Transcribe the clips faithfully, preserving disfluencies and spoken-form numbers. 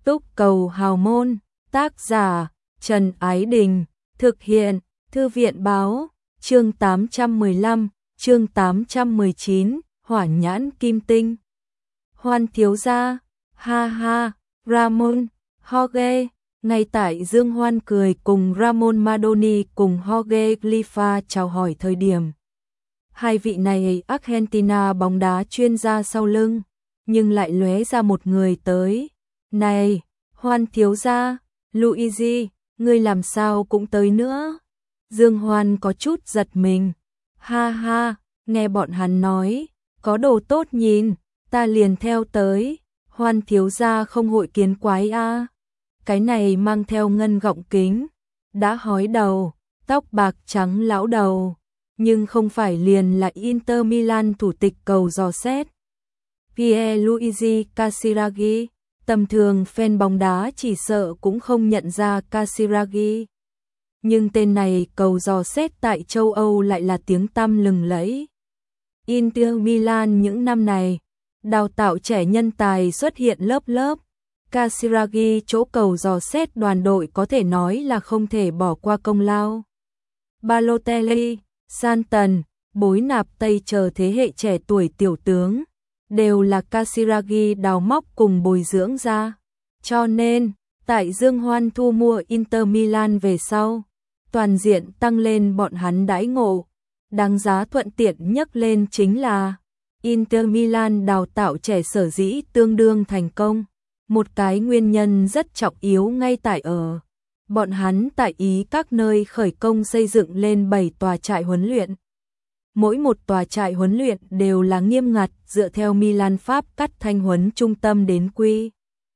Túc cầu hào môn, tác giả Trần Ái Đình, thực hiện Thư viện báo, chương tám trăm mười lăm, chương tám trăm mười chín, Hỏa nhãn kim tinh. Hoan thiếu gia, ha ha, Ramon, Jorge, ngay tại Dương Hoan cười cùng Ramon Madoni cùng Jorge Glifa chào hỏi thời điểm. Hai vị này Argentina bóng đá chuyên gia sau lưng, nhưng lại lóe ra một người tới. Này, Hoan thiếu gia, Luigi, ngươi làm sao cũng tới nữa? Dương Hoan có chút giật mình. Ha ha, nghe bọn hắn nói, có đồ tốt nhìn, ta liền theo tới. Hoan thiếu gia không hội kiến quái a. À. Cái này mang theo ngân gọng kính, đã hói đầu, tóc bạc trắng lão đầu, nhưng không phải liền là Inter Milan thủ tịch cầu dò xét. Pierluigi Casiraghi, tầm thường fan bóng đá chỉ sợ cũng không nhận ra Casiraghi. Nhưng tên này cầu dò xét tại châu Âu lại là tiếng tăm lừng lẫy. Inter Milan những năm này, đào tạo trẻ nhân tài xuất hiện lớp lớp. Casiraghi chỗ cầu dò xét đoàn đội có thể nói là không thể bỏ qua công lao. Balotelli, Santon, bối nạp Tây chờ thế hệ trẻ tuổi tiểu tướng, đều là Casiraghi đào móc cùng bồi dưỡng ra. Cho nên, tại Dương Hoan thu mua Inter Milan về sau, toàn diện tăng lên bọn hắn đãi ngộ. Đáng giá thuận tiện nhất lên chính là Inter Milan đào tạo trẻ sở dĩ tương đương thành công. Một cái nguyên nhân rất trọng yếu ngay tại ở bọn hắn tại Ý các nơi khởi công xây dựng lên bảy tòa trại huấn luyện. Mỗi một tòa trại huấn luyện đều là nghiêm ngặt dựa theo Milan Pháp cắt thanh huấn trung tâm đến quy.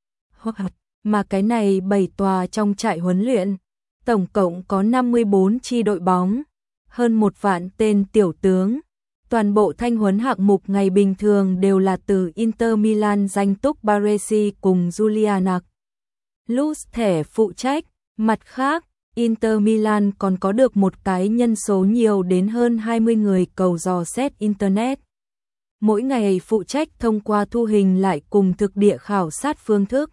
Mà cái này bảy tòa trong trại huấn luyện, tổng cộng có năm mươi bốn chi đội bóng, hơn một vạn tên tiểu tướng. Toàn bộ thanh huấn hạng mục ngày bình thường đều là từ Inter Milan danh túc Baresi cùng Giuliano Luz thẻ phụ trách. Mặt khác, Inter Milan còn có được một cái nhân số nhiều đến hơn hai mươi người cầu dò xét Internet. Mỗi ngày phụ trách thông qua thu hình lại cùng thực địa khảo sát phương thức.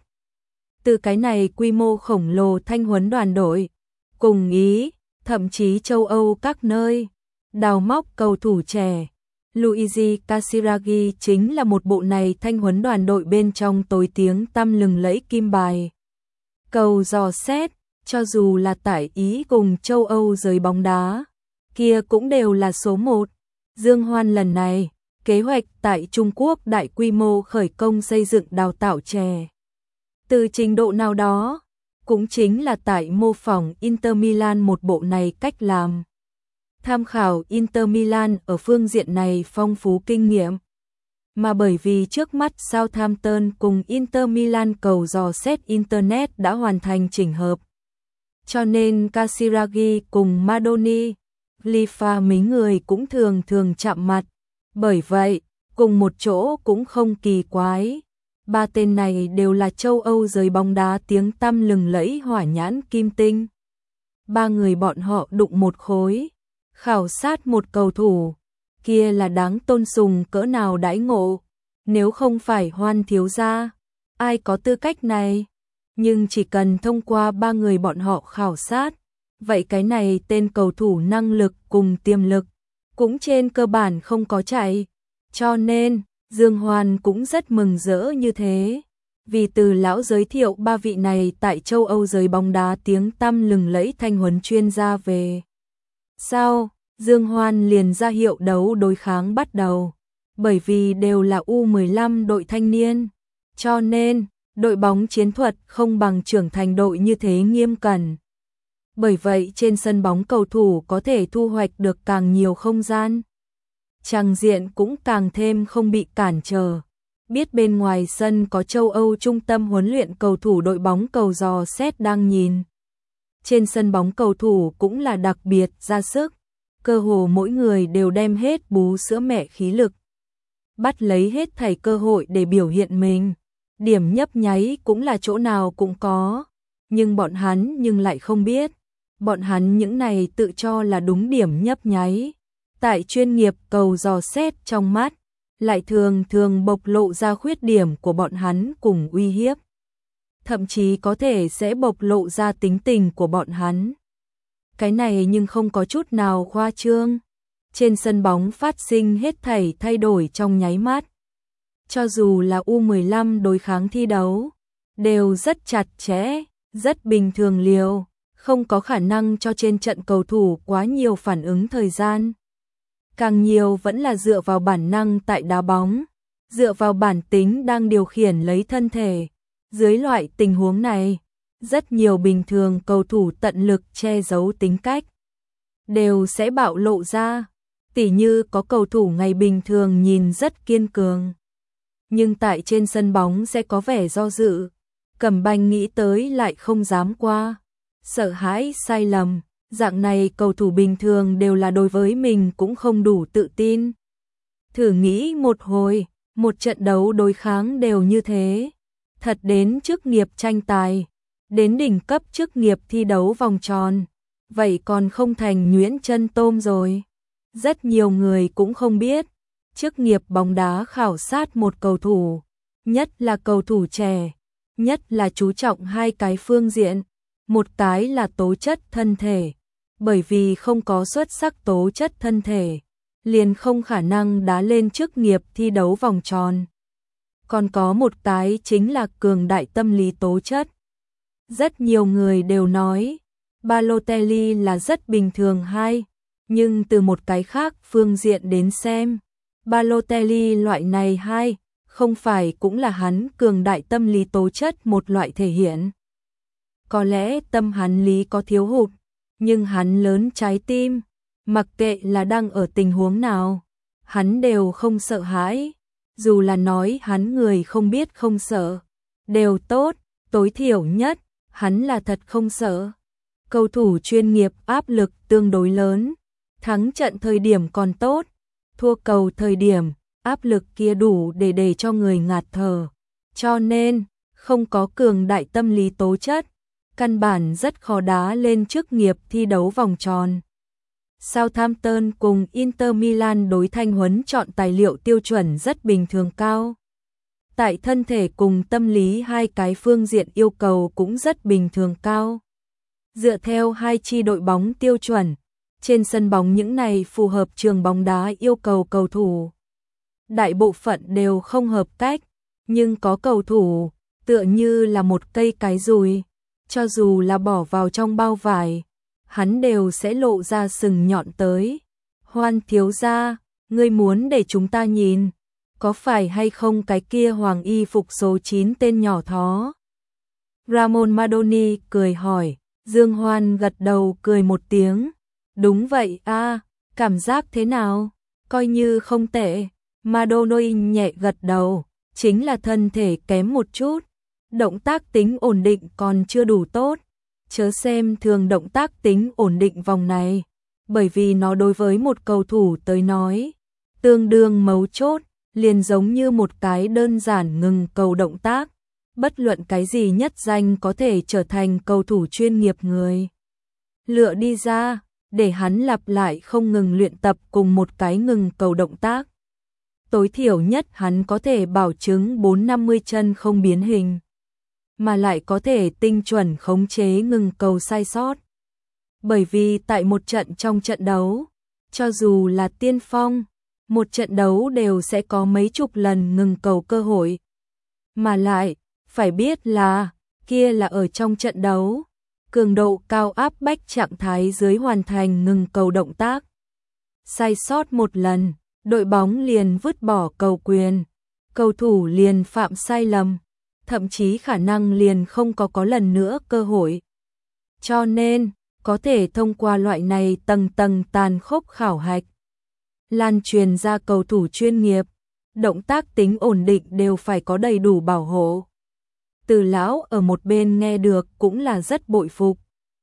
Từ cái này quy mô khổng lồ thanh huấn đoàn đội, cùng Ý, thậm chí châu Âu các nơi, đào móc cầu thủ trẻ. Luigi Casiraghi chính là một bộ này thanh huấn đoàn đội bên trong tối tiếng tăm lừng lẫy kim bài. Cầu dò xét, cho dù là tại Ý cùng châu Âu giới bóng đá, kia cũng đều là số một. Dương Hoan lần này, kế hoạch tại Trung Quốc đại quy mô khởi công xây dựng đào tạo trẻ. Từ trình độ nào đó, cũng chính là tại mô phỏng Inter Milan một bộ này cách làm. Tham khảo Inter Milan ở phương diện này phong phú kinh nghiệm. Mà bởi vì trước mắt Southampton cùng Inter Milan cầu dò xét Internet đã hoàn thành chỉnh hợp. Cho nên Casiraghi cùng Madoni, Glifa mấy người cũng thường thường chạm mặt. Bởi vậy, cùng một chỗ cũng không kỳ quái. Ba tên này đều là châu Âu giới bóng đá tiếng tăm lừng lẫy hỏa nhãn kim tinh. Ba người bọn họ đụng một khối, khảo sát một cầu thủ, kia là đáng tôn sùng cỡ nào đãi ngộ. Nếu không phải Hoan thiếu gia, ai có tư cách này? Nhưng chỉ cần thông qua ba người bọn họ khảo sát, vậy cái này tên cầu thủ năng lực cùng tiềm lực cũng trên cơ bản không có chạy. Cho nên, Dương Hoan cũng rất mừng rỡ như thế. Vì từ lão giới thiệu ba vị này tại châu Âu giới bóng đá tiếng tăm lừng lẫy thanh huấn chuyên gia về. Sau, Dương Hoan liền ra hiệu đấu đối kháng bắt đầu. Bởi vì đều là U mười lăm đội thanh niên. Cho nên, đội bóng chiến thuật không bằng trưởng thành đội như thế nghiêm cẩn. Bởi vậy trên sân bóng cầu thủ có thể thu hoạch được càng nhiều không gian. Tràng diện cũng càng thêm không bị cản trở. Biết bên ngoài sân có châu Âu trung tâm huấn luyện cầu thủ đội bóng cầu dò xét đang nhìn. Trên sân bóng cầu thủ cũng là đặc biệt ra sức. Cơ hồ mỗi người đều đem hết bú sữa mẹ khí lực. Bắt lấy hết thảy cơ hội để biểu hiện mình. Điểm nhấp nháy cũng là chỗ nào cũng có. Nhưng bọn hắn nhưng lại không biết. Bọn hắn những này tự cho là đúng điểm nhấp nháy. Tại chuyên nghiệp cầu dò xét trong mắt, lại thường thường bộc lộ ra khuyết điểm của bọn hắn cùng uy hiếp. thậm chí có thể sẽ bộc lộ ra tính tình của bọn hắn. Cái này nhưng không có chút nào khoa trương. Trên sân bóng phát sinh hết thảy thay đổi trong nháy mắt. Cho dù là U mười lăm đối kháng thi đấu, đều rất chặt chẽ, rất bình thường liều, không có khả năng cho trên trận cầu thủ quá nhiều phản ứng thời gian. Càng nhiều vẫn là dựa vào bản năng tại đá bóng, dựa vào bản tính đang điều khiển lấy thân thể. Dưới loại tình huống này, rất nhiều bình thường cầu thủ tận lực che giấu tính cách, đều sẽ bạo lộ ra. Tỉ như có cầu thủ ngày bình thường nhìn rất kiên cường, nhưng tại trên sân bóng sẽ có vẻ do dự. Cẩm Banh nghĩ tới lại không dám qua, sợ hãi sai lầm. Dạng này cầu thủ bình thường đều là đối với mình cũng không đủ tự tin. Thử nghĩ một hồi, một trận đấu đối kháng đều như thế. Thật đến chức nghiệp tranh tài, đến đỉnh cấp chức nghiệp thi đấu vòng tròn, vậy còn không thành nhuyễn chân tôm rồi. Rất nhiều người cũng không biết, chức nghiệp bóng đá khảo sát một cầu thủ, nhất là cầu thủ trẻ, nhất là chú trọng hai cái phương diện. Một cái là tố chất thân thể, bởi vì không có xuất sắc tố chất thân thể, liền không khả năng đá lên chức nghiệp thi đấu vòng tròn. Còn có một cái chính là cường đại tâm lý tố chất. Rất nhiều người đều nói, Balotelli là rất bình thường hay, nhưng từ một cái khác phương diện đến xem, Balotelli loại này hay, không phải cũng là hắn cường đại tâm lý tố chất một loại thể hiện. Có lẽ tâm hắn lý có thiếu hụt, nhưng hắn lớn trái tim, mặc kệ là đang ở tình huống nào, hắn đều không sợ hãi. Dù là nói hắn người không biết không sợ, đều tốt, tối thiểu nhất, hắn là thật không sợ. Cầu thủ chuyên nghiệp áp lực tương đối lớn, thắng trận thời điểm còn tốt, thua cầu thời điểm, áp lực kia đủ để để cho người ngạt thở. Cho nên, không có cường đại tâm lý tố chất, căn bản rất khó đá lên chức nghiệp thi đấu vòng tròn. Southampton cùng Inter Milan đối thanh huấn chọn tài liệu tiêu chuẩn rất bình thường cao. Tại thân thể cùng tâm lý hai cái phương diện yêu cầu cũng rất bình thường cao. Dựa theo hai chi đội bóng tiêu chuẩn, trên sân bóng những này phù hợp trường bóng đá yêu cầu cầu thủ. Đại bộ phận đều không hợp cách, nhưng có cầu thủ, tựa như là một cây cái dùi, cho dù là bỏ vào trong bao vải, hắn đều sẽ lộ ra sừng nhọn tới. Hoan thiếu gia, ngươi muốn để chúng ta nhìn, có phải hay không cái kia hoàng y phục số chín tên nhỏ thó? Ramon Madoni cười hỏi, Dương Hoan gật đầu cười một tiếng. Đúng vậy a, cảm giác thế nào? Coi như không tệ. Madoni nhẹ gật đầu, chính là thân thể kém một chút, động tác tính ổn định còn chưa đủ tốt. Chớ xem thường động tác tính ổn định vòng này, bởi vì nó đối với một cầu thủ tới nói, tương đương mấu chốt, liền giống như một cái đơn giản ngừng cầu động tác. Bất luận cái gì nhất danh có thể trở thành cầu thủ chuyên nghiệp người lựa đi ra, để hắn lặp lại không ngừng luyện tập cùng một cái ngừng cầu động tác. Tối thiểu nhất hắn có thể bảo chứng bốn năm mươi chân không biến hình, mà lại có thể tinh chuẩn khống chế ngừng cầu sai sót. Bởi vì tại một trận trong trận đấu, cho dù là tiên phong, một trận đấu đều sẽ có mấy chục lần ngừng cầu cơ hội. Mà lại, phải biết là, kia là ở trong trận đấu, cường độ cao áp bách trạng thái dưới hoàn thành ngừng cầu động tác. Sai sót một lần, đội bóng liền vứt bỏ cầu quyền, cầu thủ liền phạm sai lầm, thậm chí khả năng liền không có có lần nữa cơ hội. Cho nên, có thể thông qua loại này tầng tầng tàn khốc khảo hạch, lan truyền ra cầu thủ chuyên nghiệp, động tác tính ổn định đều phải có đầy đủ bảo hộ. Từ lão ở một bên nghe được cũng là rất bội phục.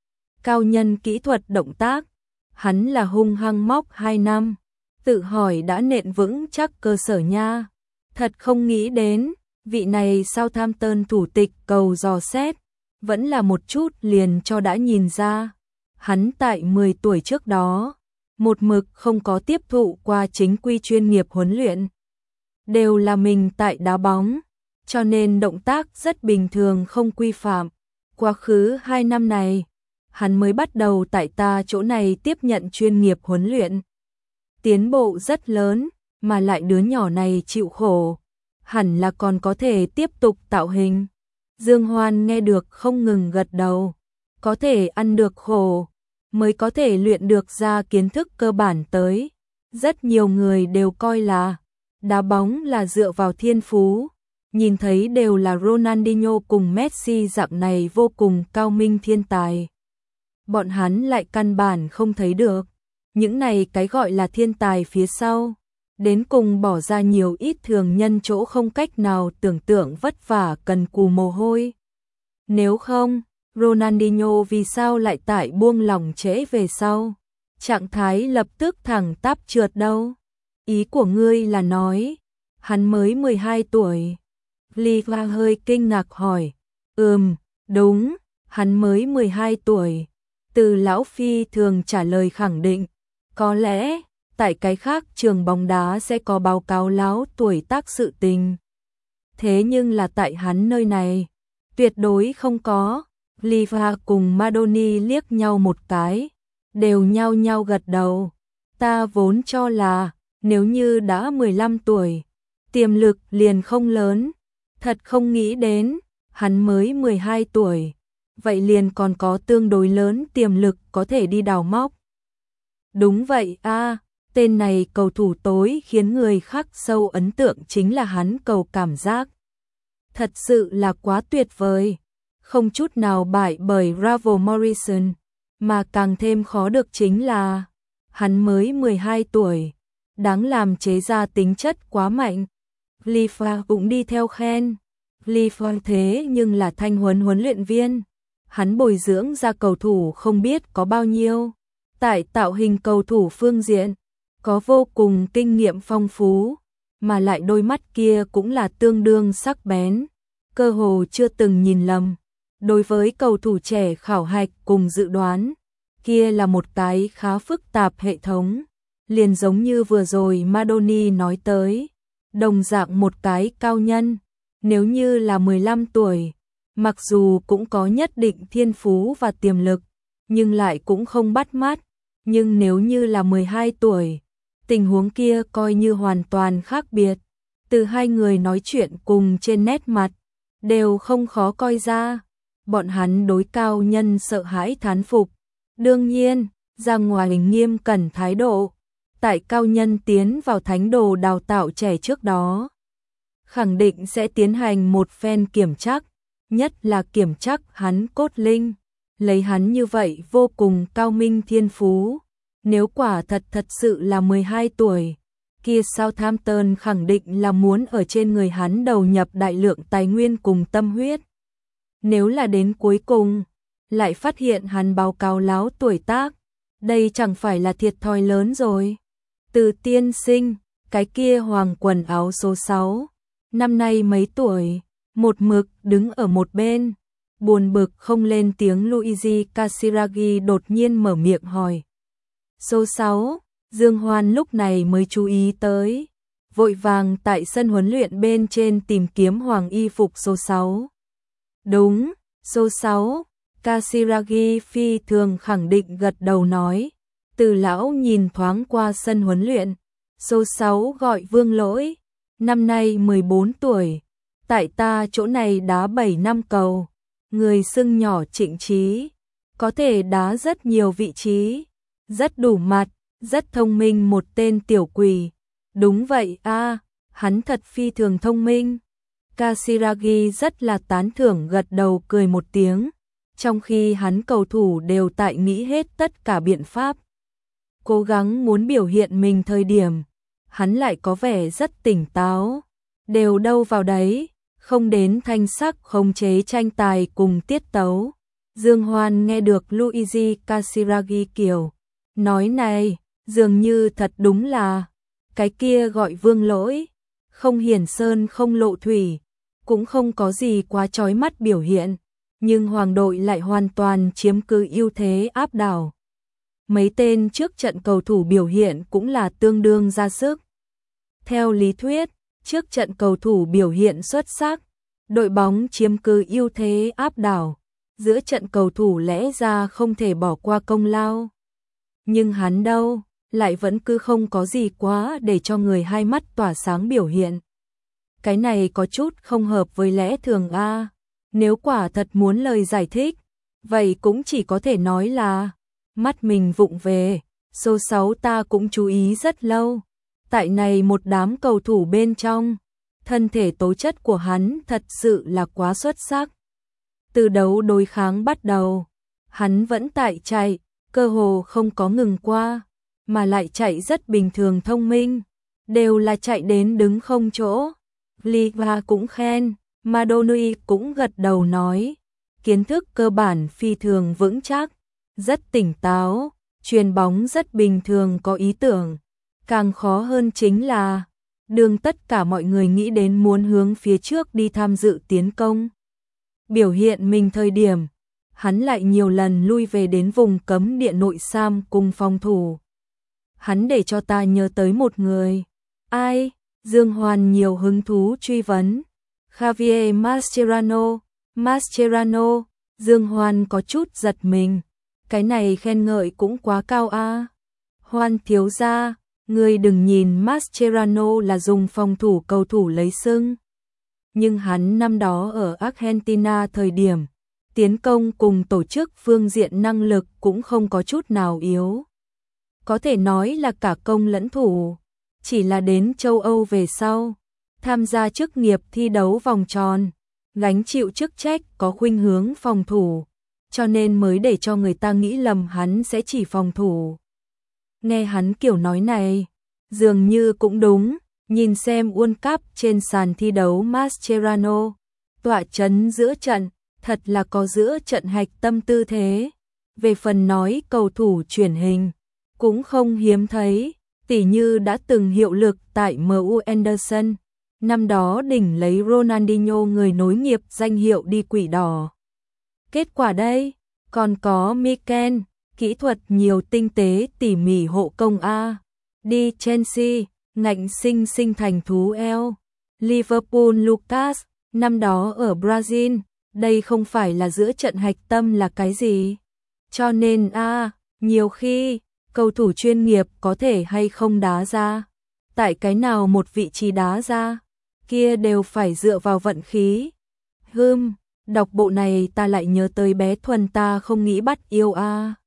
Cao nhân kỹ thuật động tác, hắn là hung hăng móc hai năm, tự hỏi đã nện vững chắc cơ sở nha. Thật không nghĩ đến, vị này Southampton thủ tịch cầu dò xét, vẫn là một chút liền cho đã nhìn ra. Hắn tại mười tuổi trước đó, một mực không có tiếp thụ qua chính quy chuyên nghiệp huấn luyện. Đều là mình tại đá bóng, cho nên động tác rất bình thường không quy phạm. Quá khứ hai năm này, hắn mới bắt đầu tại ta chỗ này tiếp nhận chuyên nghiệp huấn luyện. Tiến bộ rất lớn, mà lại đứa nhỏ này chịu khổ, hẳn là còn có thể tiếp tục tạo hình. Dương Hoan nghe được không ngừng gật đầu, có thể ăn được khổ, mới có thể luyện được ra kiến thức cơ bản tới. Rất nhiều người đều coi là đá bóng là dựa vào thiên phú, nhìn thấy đều là Ronaldinho cùng Messi dạng này vô cùng cao minh thiên tài. Bọn hắn lại căn bản không thấy được, những này cái gọi là thiên tài phía sau, đến cùng bỏ ra nhiều ít thường nhân chỗ không cách nào tưởng tượng vất vả cần cù mồ hôi. Nếu không, Ronaldinho vì sao lại tại buông lỏng trễ về sau, trạng thái lập tức thẳng tắp trượt đâu? Ý của ngươi là nói, hắn mới mười hai tuổi. Liva hơi kinh ngạc hỏi, ừm, đúng, hắn mới mười hai tuổi. Từ lão phi thường trả lời khẳng định, có lẽ, tại cái khác trường bóng đá sẽ có báo cáo láo tuổi tác sự tình. Thế nhưng là tại hắn nơi này, tuyệt đối không có. Liva cùng Madoni liếc nhau một cái, đều nhao nhao gật đầu. Ta vốn cho là, nếu như đã mười lăm tuổi, tiềm lực liền không lớn. Thật không nghĩ đến, hắn mới mười hai tuổi, vậy liền còn có tương đối lớn tiềm lực có thể đi đào móc. Đúng vậy a, tên này cầu thủ tối khiến người khác sâu ấn tượng chính là hắn cầu cảm giác. Thật sự là quá tuyệt vời, không chút nào bại bởi Bravo Morrison, mà càng thêm khó được chính là, hắn mới mười hai tuổi, đáng làm chế ra tính chất quá mạnh. Liva cũng đi theo khen. Liva thế nhưng là thanh huấn huấn luyện viên, hắn bồi dưỡng ra cầu thủ không biết có bao nhiêu, tại tạo hình cầu thủ phương diện, có vô cùng kinh nghiệm phong phú, mà lại đôi mắt kia cũng là tương đương sắc bén, cơ hồ chưa từng nhìn lầm. Đối với cầu thủ trẻ khảo hạch cùng dự đoán, kia là một cái khá phức tạp hệ thống, liền giống như vừa rồi Madoni nói tới, đồng dạng một cái cao nhân, nếu như là mười lăm tuổi, mặc dù cũng có nhất định thiên phú và tiềm lực, nhưng lại cũng không bắt mắt, nhưng nếu như là mười hai tuổi, tình huống kia coi như hoàn toàn khác biệt. Từ hai người nói chuyện cùng trên nét mặt, đều không khó coi ra, bọn hắn đối cao nhân sợ hãi thán phục. Đương nhiên, ra ngoài nghiêm cẩn thái độ, tại cao nhân tiến vào thánh đồ đào tạo trẻ trước đó, khẳng định sẽ tiến hành một phen kiểm trắc, nhất là kiểm trắc hắn cốt linh, lấy hắn như vậy vô cùng cao minh thiên phú. Nếu quả thật thật sự là mười hai tuổi, kia Southampton khẳng định là muốn ở trên người hắn đầu nhập đại lượng tài nguyên cùng tâm huyết. Nếu là đến cuối cùng, lại phát hiện hắn báo cáo láo tuổi tác, đây chẳng phải là thiệt thòi lớn rồi. Từ tiên sinh, cái kia hoàng quần áo số sáu, năm nay mấy tuổi, một mực đứng ở một bên, buồn bực không lên tiếng. Luigi Casiraghi đột nhiên mở miệng hỏi. Số sáu, Dương Hoan lúc này mới chú ý tới, vội vàng tại sân huấn luyện bên trên tìm kiếm hoàng y phục số sáu. Đúng, số sáu, Casiraghi phi thường khẳng định gật đầu nói. Từ lão nhìn thoáng qua sân huấn luyện, số sáu gọi Vương Lỗi, năm nay mười bốn tuổi, tại ta chỗ này đá bảy năm cầu, người xưng nhỏ Trịnh Trí, có thể đá rất nhiều vị trí, rất đủ mặt, rất thông minh, một tên tiểu quỷ. Đúng vậy a, hắn thật phi thường thông minh. Casiraghi rất là tán thưởng gật đầu cười một tiếng, trong khi hắn cầu thủ đều tại nghĩ hết tất cả biện pháp, cố gắng muốn biểu hiện mình thời điểm, hắn lại có vẻ rất tỉnh táo, đều đâu vào đấy, không đến thanh sắc khống chế tranh tài cùng tiết tấu. Dương Hoan nghe được Luigi Casiraghi kiểu nói này, dường như thật đúng là, cái kia gọi Vương Lỗi, không hiển sơn không lộ thủy, cũng không có gì quá chói mắt biểu hiện, nhưng hoàng đội lại hoàn toàn chiếm cứ ưu thế áp đảo. Mấy tên trước trận cầu thủ biểu hiện cũng là tương đương ra sức. Theo lý thuyết, trước trận cầu thủ biểu hiện xuất sắc, đội bóng chiếm cứ ưu thế áp đảo, giữa trận cầu thủ lẽ ra không thể bỏ qua công lao. Nhưng hắn đâu, lại vẫn cứ không có gì quá để cho người hai mắt tỏa sáng biểu hiện. Cái này có chút không hợp với lẽ thường a. Nếu quả thật muốn lời giải thích, vậy cũng chỉ có thể nói là mắt mình vụng về, số sáu ta cũng chú ý rất lâu. Tại này một đám cầu thủ bên trong, thân thể tố chất của hắn thật sự là quá xuất sắc. Từ đấu đối kháng bắt đầu, hắn vẫn tại chạy, cơ hồ không có ngừng qua, mà lại chạy rất bình thường thông minh, đều là chạy đến đứng không chỗ. Liva cũng khen, Madonui cũng gật đầu nói, kiến thức cơ bản phi thường vững chắc, rất tỉnh táo, chuyền bóng rất bình thường có ý tưởng. Càng khó hơn chính là, đường tất cả mọi người nghĩ đến muốn hướng phía trước đi tham dự tiến công. Biểu hiện mình thời điểm, hắn lại nhiều lần lui về đến vùng cấm địa nội Sam cùng phòng thủ. Hắn để cho ta nhớ tới một người. Ai? Dương Hoàn nhiều hứng thú truy vấn. Javier Mascherano. Mascherano, Dương Hoàn có chút giật mình. Cái này khen ngợi cũng quá cao a. Hoan thiếu gia, người đừng nhìn Mascherano là dùng phòng thủ cầu thủ lấy xưng. Nhưng hắn năm đó ở Argentina thời điểm, tiến công cùng tổ chức phương diện năng lực cũng không có chút nào yếu. Có thể nói là cả công lẫn thủ, chỉ là đến châu Âu về sau, tham gia chức nghiệp thi đấu vòng tròn, gánh chịu chức trách có khuynh hướng phòng thủ, cho nên mới để cho người ta nghĩ lầm hắn sẽ chỉ phòng thủ. Nghe hắn kiểu nói này, dường như cũng đúng, nhìn xem World Cup trên sàn thi đấu Mascherano, tọa chấn giữa trận, thật là có giữa trận hạch tâm tư thế. Về phần nói cầu thủ chuyển hình, cũng không hiếm thấy, tỉ như đã từng hiệu lực tại em u Anderson, năm đó đỉnh lấy Ronaldinho người nối nghiệp danh hiệu đi quỷ đỏ. Kết quả đây, còn có Mikel, kỹ thuật nhiều tinh tế tỉ mỉ hộ công A, đi Chelsea, ngạnh sinh sinh thành thú eo, Liverpool Lucas, năm đó ở Brazil, đây không phải là giữa trận hạch tâm là cái gì. Cho nên A, nhiều khi, cầu thủ chuyên nghiệp có thể hay không đá ra, tại cái nào một vị trí đá ra, kia đều phải dựa vào vận khí. Hừm, đọc bộ này ta lại nhớ tới bé Thuần ta không nghĩ bắt yêu a.